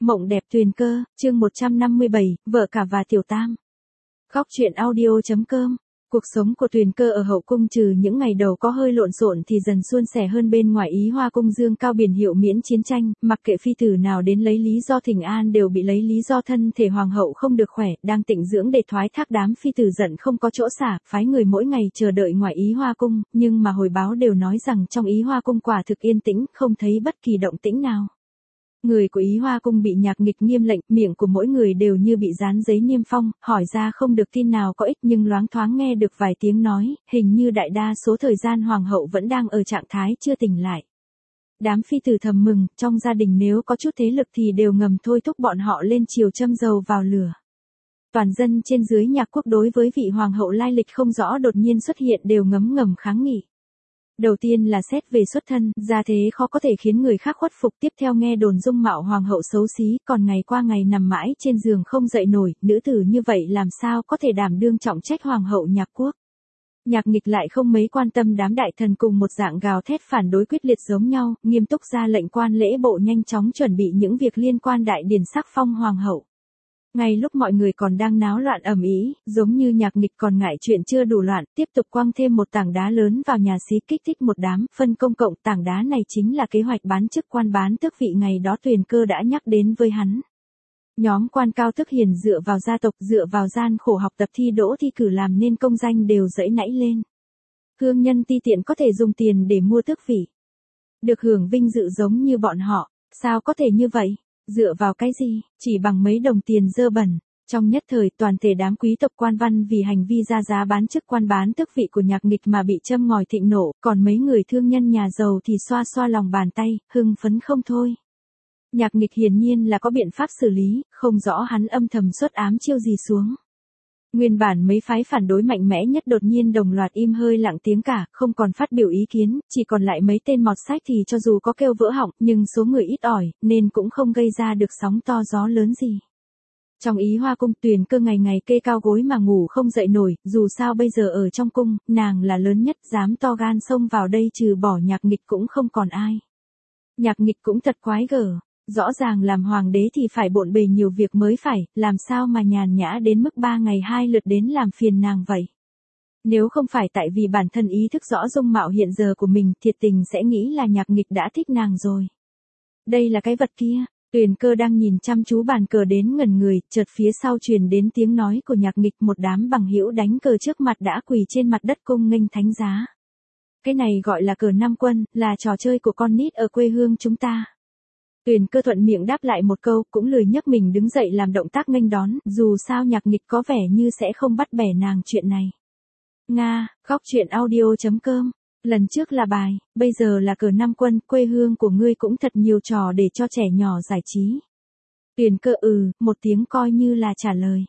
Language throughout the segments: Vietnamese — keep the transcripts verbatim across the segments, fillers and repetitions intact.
Mộng đẹp Tuyền Cơ, chương một trăm năm mươi bảy, vợ cả và tiểu tam. Góc truyện audio.com. Cuộc sống của Tuyền Cơ ở hậu cung trừ những ngày đầu có hơi lộn xộn thì dần suôn sẻ hơn. Bên ngoài Ý Hoa cung dương cao biển hiệu miễn chiến tranh, mặc kệ phi tử nào đến lấy lý do thỉnh an đều bị lấy lý do thân thể hoàng hậu không được khỏe, đang tịnh dưỡng để thoái thác. Đám phi tử giận không có chỗ xả, phái người mỗi ngày chờ đợi ngoài Ý Hoa cung, nhưng mà hồi báo đều nói rằng trong Ý Hoa cung quả thực yên tĩnh, không thấy bất kỳ động tĩnh nào. Người của Ý Hoa cung bị Nhạc Nghịch nghiêm lệnh, miệng của mỗi người đều như bị dán giấy niêm phong, hỏi ra không được tin nào có ích, nhưng loáng thoáng nghe được vài tiếng nói, hình như đại đa số thời gian hoàng hậu vẫn đang ở trạng thái chưa tỉnh lại. Đám phi tử thầm mừng, trong gia đình nếu có chút thế lực thì đều ngầm thôi thúc bọn họ lên chiều châm dầu vào lửa. Toàn dân trên dưới Nhạc quốc đối với vị hoàng hậu lai lịch không rõ đột nhiên xuất hiện đều ngấm ngầm kháng nghị. Đầu tiên là xét về xuất thân, gia thế khó có thể khiến người khác khuất phục. Tiếp theo nghe đồn dung mạo hoàng hậu xấu xí, còn ngày qua ngày nằm mãi trên giường không dậy nổi, nữ tử như vậy làm sao có thể đảm đương trọng trách hoàng hậu Nhạc quốc. Nhạc Nghịch lại không mấy quan tâm đám đại thần cùng một dạng gào thét phản đối quyết liệt giống nhau, nghiêm túc ra lệnh quan lễ bộ nhanh chóng chuẩn bị những việc liên quan đại điển sắc phong hoàng hậu. Ngay lúc mọi người còn đang náo loạn ầm ĩ, giống như Nhạc Nghịch còn ngại chuyện chưa đủ loạn, tiếp tục quăng thêm một tảng đá lớn vào nhà xí kích thích một đám, phân công cộng. Tảng đá này chính là kế hoạch bán chức quan bán tước vị ngày đó Tuyền Cơ đã nhắc đến với hắn. Nhóm quan cao tước hiền dựa vào gia tộc, dựa vào gian khổ học tập thi đỗ thi cử làm nên công danh đều dẫy nảy lên. Hương nhân ti tiện có thể dùng tiền để mua tước vị, được hưởng vinh dự giống như bọn họ, sao có thể như vậy? Dựa vào cái gì, chỉ bằng mấy đồng tiền dơ bẩn. Trong nhất thời toàn thể đám quý tộc quan văn vì hành vi ra giá bán chức quan bán tước vị của Nhạc Nghịch mà bị châm ngòi thịnh nộ, còn mấy người thương nhân nhà giàu thì xoa xoa lòng bàn tay, hưng phấn không thôi. Nhạc Nghịch hiển nhiên là có biện pháp xử lý, không rõ hắn âm thầm xuất ám chiêu gì xuống. Nguyên bản mấy phái phản đối mạnh mẽ nhất đột nhiên đồng loạt im hơi lặng tiếng cả, không còn phát biểu ý kiến, chỉ còn lại mấy tên mọt sách thì cho dù có kêu vỡ họng, nhưng số người ít ỏi, nên cũng không gây ra được sóng to gió lớn gì. Trong Ý Hoa cung Tuyền Cơ ngày ngày kê cao gối mà ngủ không dậy nổi, dù sao bây giờ ở trong cung, nàng là lớn nhất, dám to gan xông vào đây trừ bỏ Nhạc Nghịch cũng không còn ai. Nhạc Nghịch cũng thật quái gở. Rõ ràng làm hoàng đế thì phải bộn bề nhiều việc mới phải, làm sao mà nhàn nhã đến mức ba ngày hai lượt đến làm phiền nàng vậy. Nếu không phải tại vì bản thân ý thức rõ dung mạo hiện giờ của mình, thiệt tình sẽ nghĩ là Nhạc Nghịch đã thích nàng rồi. Đây là cái vật kia. Tuyền Cơ đang nhìn chăm chú bàn cờ đến ngẩn người, chợt phía sau truyền đến tiếng nói của Nhạc Nghịch, một đám bằng hữu đánh cờ trước mặt đã quỳ trên mặt đất cung nghênh thánh giá. Cái này gọi là cờ năm quân, là trò chơi của con nít ở quê hương chúng ta. Tuyền Cơ thuận miệng đáp lại một câu, cũng lười nhấc mình đứng dậy làm động tác nghênh đón, dù sao Nhạc Nghịch có vẻ như sẽ không bắt bẻ nàng chuyện này. Nga, góc truyện audio.com. Lần trước là bài, bây giờ là cờ năm quân, quê hương của ngươi cũng thật nhiều trò để cho trẻ nhỏ giải trí. Tuyền Cơ ừ, một tiếng coi như là trả lời.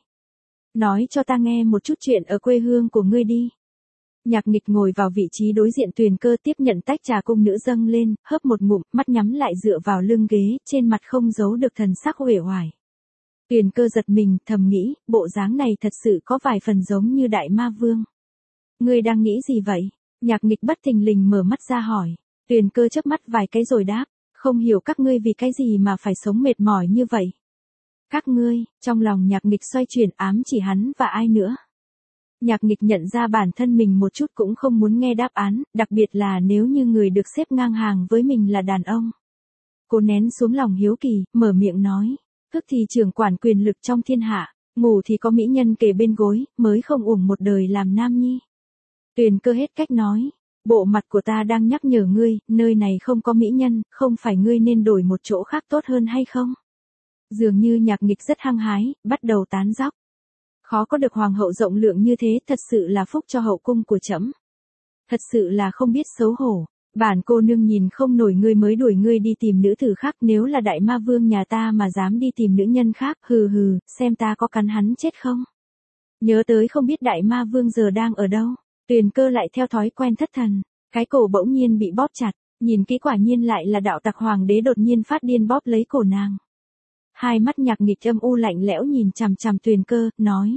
Nói cho ta nghe một chút chuyện ở quê hương của ngươi đi. Nhạc Nghịch ngồi vào vị trí đối diện Tuyền Cơ, tiếp nhận tách trà cung nữ dâng lên, hớp một ngụm, mắt nhắm lại dựa vào lưng ghế, trên mặt không giấu được thần sắc uể oải. Tuyền Cơ giật mình, thầm nghĩ, bộ dáng này thật sự có vài phần giống như đại ma vương. Ngươi đang nghĩ gì vậy? Nhạc Nghịch bất thình lình mở mắt ra hỏi. Tuyền Cơ chớp mắt vài cái rồi đáp, không hiểu các ngươi vì cái gì mà phải sống mệt mỏi như vậy. Các ngươi, trong lòng Nhạc Nghịch xoay chuyển, ám chỉ hắn và ai nữa. Nhạc Nghịch nhận ra bản thân mình một chút cũng không muốn nghe đáp án, đặc biệt là nếu như người được xếp ngang hàng với mình là đàn ông. Cô nén xuống lòng hiếu kỳ, mở miệng nói, thức thì trưởng quản quyền lực trong thiên hạ, ngủ thì có mỹ nhân kề bên gối, mới không uổng một đời làm nam nhi. Tuyền Cơ hết cách nói, bộ mặt của ta đang nhắc nhở ngươi, nơi này không có mỹ nhân, không phải ngươi nên đổi một chỗ khác tốt hơn hay không? Dường như Nhạc Nghịch rất hăng hái, bắt đầu tán dóc. Khó có được hoàng hậu rộng lượng như thế, thật sự là phúc cho hậu cung của trẫm. Thật sự là không biết xấu hổ. Bản cô nương nhìn không nổi ngươi mới đuổi ngươi đi tìm nữ tử khác, nếu là đại ma vương nhà ta mà dám đi tìm nữ nhân khác, hừ hừ, xem ta có cắn hắn chết không. Nhớ tới không biết đại ma vương giờ đang ở đâu. Tuyền Cơ lại theo thói quen thất thần, cái cổ bỗng nhiên bị bóp chặt, nhìn kỹ quả nhiên lại là đạo tặc hoàng đế đột nhiên phát điên bóp lấy cổ nàng. Hai mắt Nhạc Nghịch âm u lạnh lẽo nhìn chằm chằm Tuyền Cơ, nói.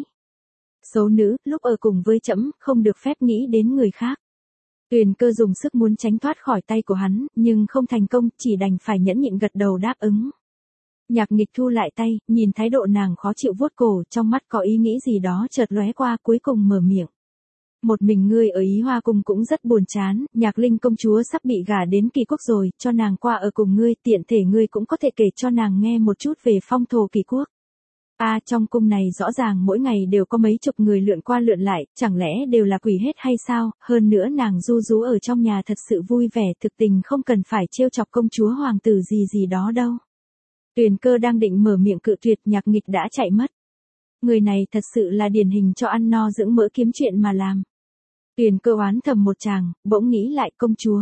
Xấu nữ, lúc ở cùng với trẫm, không được phép nghĩ đến người khác. Tuyền Cơ dùng sức muốn tránh thoát khỏi tay của hắn, nhưng không thành công, chỉ đành phải nhẫn nhịn gật đầu đáp ứng. Nhạc Nghịch thu lại tay, nhìn thái độ nàng khó chịu vuốt cổ, trong mắt có ý nghĩ gì đó chợt lóe qua, cuối cùng mở miệng. Một mình ngươi ở Ý Hoa Cung cũng rất buồn chán, Nhạc Linh công chúa sắp bị gả đến Kỳ Quốc rồi, cho nàng qua ở cùng ngươi, tiện thể ngươi cũng có thể kể cho nàng nghe một chút về phong thổ Kỳ Quốc. A à, trong cung này rõ ràng mỗi ngày đều có mấy chục người lượn qua lượn lại, chẳng lẽ đều là quỷ hết hay sao, hơn nữa nàng du rú ở trong nhà thật sự vui vẻ, thực tình không cần phải trêu chọc công chúa hoàng tử gì gì đó đâu. Tuyền Cơ đang định mở miệng cự tuyệt, Nhạc Nghịch đã chạy mất. Người này thật sự là điển hình cho ăn no dưỡng mỡ kiếm chuyện mà làm. Tuyền Cơ oán thầm một tràng, bỗng nghĩ lại công chúa.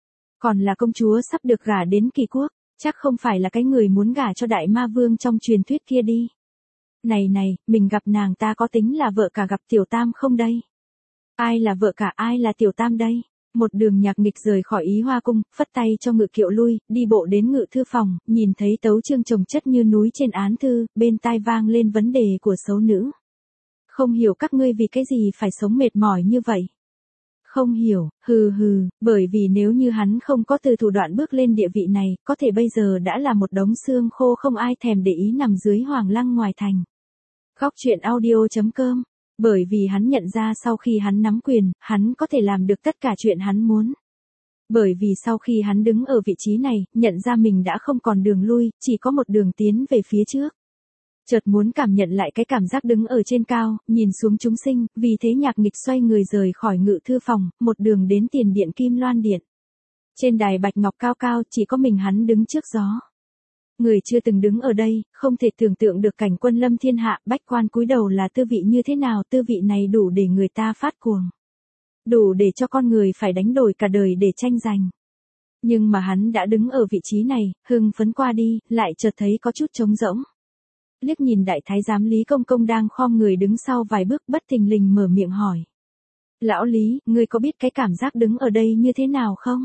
Còn là công chúa sắp được gả đến Kỳ Quốc, chắc không phải là cái người muốn gả cho đại ma vương trong truyền thuyết kia đi. Này này, mình gặp nàng ta có tính là vợ cả gặp tiểu tam không đây? Ai là vợ cả, ai là tiểu tam đây? Một đường Nhạc Nghịch rời khỏi Ý Hoa Cung, phất tay cho ngự kiệu lui, đi bộ đến ngự thư phòng, nhìn thấy tấu chương chồng chất như núi trên án thư, bên tai vang lên vấn đề của xấu nữ. Không hiểu các ngươi vì cái gì phải sống mệt mỏi như vậy? Không hiểu, hừ hừ, bởi vì nếu như hắn không có từ thủ đoạn bước lên địa vị này, có thể bây giờ đã là một đống xương khô không ai thèm để ý nằm dưới hoàng lăng ngoài thành. Góc truyện audio chấm com. Bởi vì hắn nhận ra sau khi hắn nắm quyền, hắn có thể làm được tất cả chuyện hắn muốn. Bởi vì sau khi hắn đứng ở vị trí này, nhận ra mình đã không còn đường lui, chỉ có một đường tiến về phía trước. Chợt muốn cảm nhận lại cái cảm giác đứng ở trên cao, nhìn xuống chúng sinh, vì thế Nhạc Nghịch xoay người rời khỏi ngự thư phòng, một đường đến tiền điện Kim Loan Điện. Trên đài bạch ngọc cao cao, chỉ có mình hắn đứng trước gió. Người chưa từng đứng ở đây, không thể tưởng tượng được cảnh quân lâm thiên hạ, bách quan cúi đầu là tư vị như thế nào, tư vị này đủ để người ta phát cuồng. Đủ để cho con người phải đánh đổi cả đời để tranh giành. Nhưng mà hắn đã đứng ở vị trí này, hưng phấn qua đi, lại chợt thấy có chút trống rỗng. Liếc nhìn đại thái giám Lý Công Công đang khom người đứng sau vài bước, bất thình lình mở miệng hỏi. Lão Lý, ngươi có biết cái cảm giác đứng ở đây như thế nào không?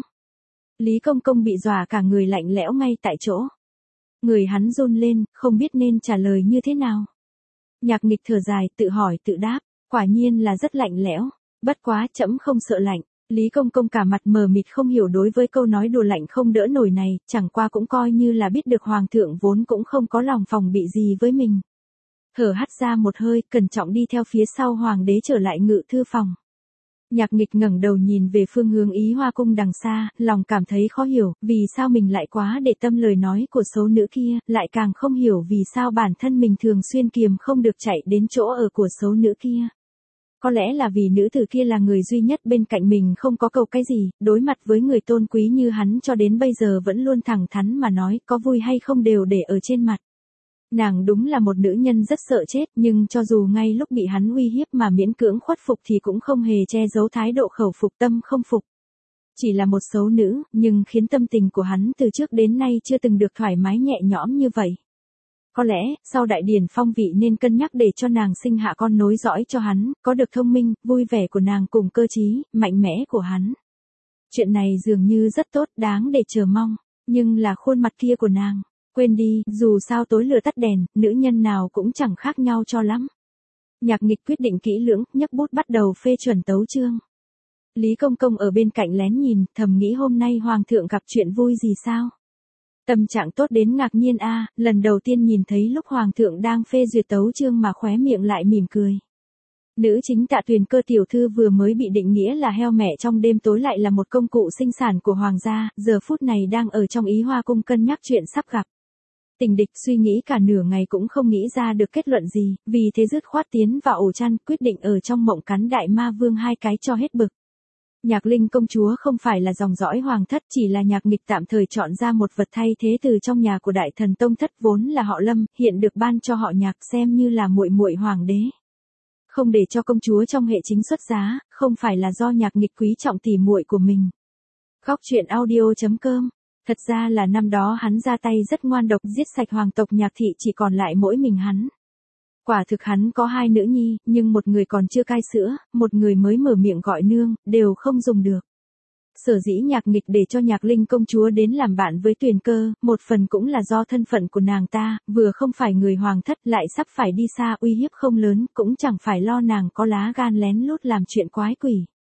Lý Công Công bị dọa cả người lạnh lẽo ngay tại chỗ. Người hắn run lên, không biết nên trả lời như thế nào. Nhạc Nghịch thở dài, tự hỏi tự đáp, quả nhiên là rất lạnh lẽo, bất quá trẫm không sợ lạnh. Lý Công Công cả mặt mờ mịt không hiểu đối với câu nói đùa lạnh không đỡ nổi này, chẳng qua cũng coi như là biết được hoàng thượng vốn cũng không có lòng phòng bị gì với mình. Thở hắt ra một hơi, cẩn trọng đi theo phía sau hoàng đế trở lại ngự thư phòng. Nhạc Nghịch ngẩng đầu nhìn về phương hướng Ý Hoa Cung đằng xa, lòng cảm thấy khó hiểu, vì sao mình lại quá để tâm lời nói của xấu nữ kia, lại càng không hiểu vì sao bản thân mình thường xuyên kiềm không được chạy đến chỗ ở của xấu nữ kia. Có lẽ là vì nữ tử kia là người duy nhất bên cạnh mình không có cầu cái gì, đối mặt với người tôn quý như hắn cho đến bây giờ vẫn luôn thẳng thắn mà nói, có vui hay không đều để ở trên mặt. Nàng đúng là một nữ nhân rất sợ chết, nhưng cho dù ngay lúc bị hắn uy hiếp mà miễn cưỡng khuất phục thì cũng không hề che giấu thái độ khẩu phục tâm không phục. Chỉ là một xấu nữ, nhưng khiến tâm tình của hắn từ trước đến nay chưa từng được thoải mái nhẹ nhõm như vậy. Có lẽ, sau đại điển phong vị nên cân nhắc để cho nàng sinh hạ con nối dõi cho hắn, có được thông minh, vui vẻ của nàng cùng cơ trí, mạnh mẽ của hắn. Chuyện này dường như rất tốt, đáng để chờ mong, nhưng là khuôn mặt kia của nàng. Quên đi, dù sao tối lửa tắt đèn, nữ nhân nào cũng chẳng khác nhau cho lắm. Nhạc Nghịch quyết định kỹ lưỡng, nhấc bút bắt đầu phê chuẩn tấu chương. Lý Công Công ở bên cạnh lén nhìn, thầm nghĩ hôm nay hoàng thượng gặp chuyện vui gì sao? Tâm trạng tốt đến ngạc nhiên a, à, lần đầu tiên nhìn thấy lúc hoàng thượng đang phê duyệt tấu chương mà khóe miệng lại mỉm cười. Nữ chính Tạ Tuyền Cơ tiểu thư vừa mới bị định nghĩa là heo mẹ trong đêm tối lại là một công cụ sinh sản của hoàng gia, giờ phút này đang ở trong Ý Hoa Cung cân nhắc chuyện sắp gặp. Tình địch suy nghĩ cả nửa ngày cũng không nghĩ ra được kết luận gì, vì thế dứt khoát tiến vào ổ chăn, quyết định ở trong mộng cắn đại ma vương hai cái cho hết bực. Nhạc Linh công chúa không phải là dòng dõi hoàng thất, chỉ là Nhạc Nghịch tạm thời chọn ra một vật thay thế từ trong nhà của đại thần tông thất vốn là họ Lâm, hiện được ban cho họ Nhạc xem như là muội muội hoàng đế. Không để cho công chúa trong hệ chính xuất giá, không phải là do Nhạc Nghịch quý trọng tỉ muội của mình. Góc truyện audio chấm com. Thật ra là năm đó hắn ra tay rất ngoan độc, giết sạch hoàng tộc Nhạc thị chỉ còn lại mỗi mình hắn. Quả thực hắn có hai nữ nhi, nhưng một người còn chưa cai sữa, một người mới mở miệng gọi nương, đều không dùng được. Sở dĩ Nhạc Nghịch để cho Nhạc Linh công chúa đến làm bạn với Tuyền Cơ, một phần cũng là do thân phận của nàng ta, vừa không phải người hoàng thất lại sắp phải đi xa, uy hiếp không lớn, cũng chẳng phải lo nàng có lá gan lén lút làm chuyện quái quỷ.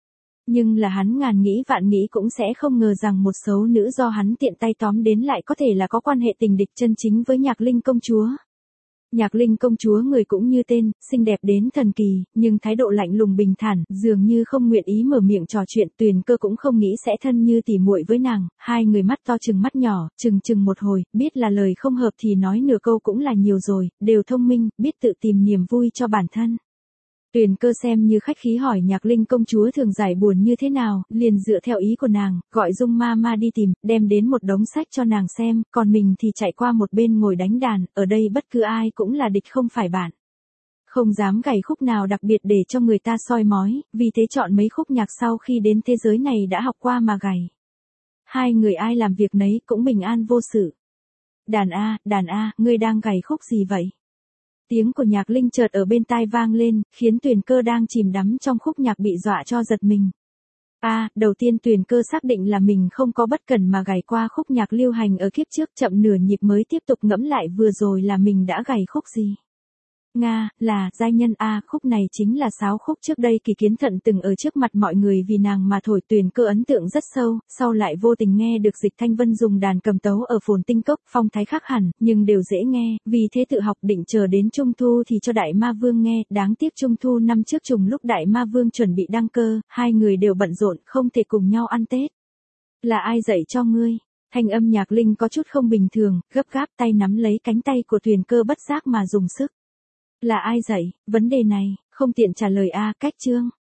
Nhưng là hắn ngàn nghĩ vạn nghĩ cũng sẽ không ngờ rằng một xấu nữ do hắn tiện tay tóm đến lại có thể là có quan hệ tình địch chân chính với Nhạc Linh công chúa. Nhạc Linh công chúa người cũng như tên, xinh đẹp đến thần kỳ, nhưng thái độ lạnh lùng bình thản, dường như không nguyện ý mở miệng trò chuyện. Tuyền Cơ cũng không nghĩ sẽ thân như tỉ muội với nàng, hai người mắt to chừng mắt nhỏ, chừng chừng một hồi, biết là lời không hợp thì nói nửa câu cũng là nhiều rồi, đều thông minh, biết tự tìm niềm vui cho bản thân. Tuyền Cơ xem như khách khí hỏi Nhạc Linh công chúa thường giải buồn như thế nào, liền dựa theo ý của nàng, gọi Dung ma ma đi tìm, đem đến một đống sách cho nàng xem, còn mình thì chạy qua một bên ngồi đánh đàn, ở đây bất cứ ai cũng là địch không phải bạn. Không dám gảy khúc nào đặc biệt để cho người ta soi mói, vì thế chọn mấy khúc nhạc sau khi đến thế giới này đã học qua mà gảy. Hai người ai làm việc nấy cũng bình an vô sự. Đàn a, đàn a, ngươi đang gảy khúc gì vậy? Tiếng của Nhạc Linh chợt ở bên tai vang lên, khiến Tuyền Cơ đang chìm đắm trong khúc nhạc bị dọa cho giật mình. A, à, đầu tiên Tuyền Cơ xác định là mình không có bất cẩn mà gảy qua khúc nhạc lưu hành ở kiếp trước, chậm nửa nhịp mới tiếp tục ngẫm lại vừa rồi là mình đã gảy khúc gì. Nga, là, giai nhân a, khúc này chính là sáo khúc trước đây Kỳ Kiến Thận từng ở trước mặt mọi người vì nàng mà thổi. Tuyền Cơ ấn tượng rất sâu, sau lại vô tình nghe được Dịch Thanh Vân dùng đàn cầm tấu ở Phồn Tinh Cốc, phong thái khác hẳn, nhưng đều dễ nghe, vì thế tự học định chờ đến Trung Thu thì cho Đại Ma Vương nghe, đáng tiếc Trung Thu năm trước trùng lúc Đại Ma Vương chuẩn bị đăng cơ, hai người đều bận rộn, không thể cùng nhau ăn Tết. Là ai dạy cho ngươi? Thanh âm Nhạc Linh có chút không bình thường, gấp gáp tay nắm lấy cánh tay của Tuyền Cơ bất giác mà dùng sức. Là ai dạy, vấn đề này, không tiện trả lời a, cách chương.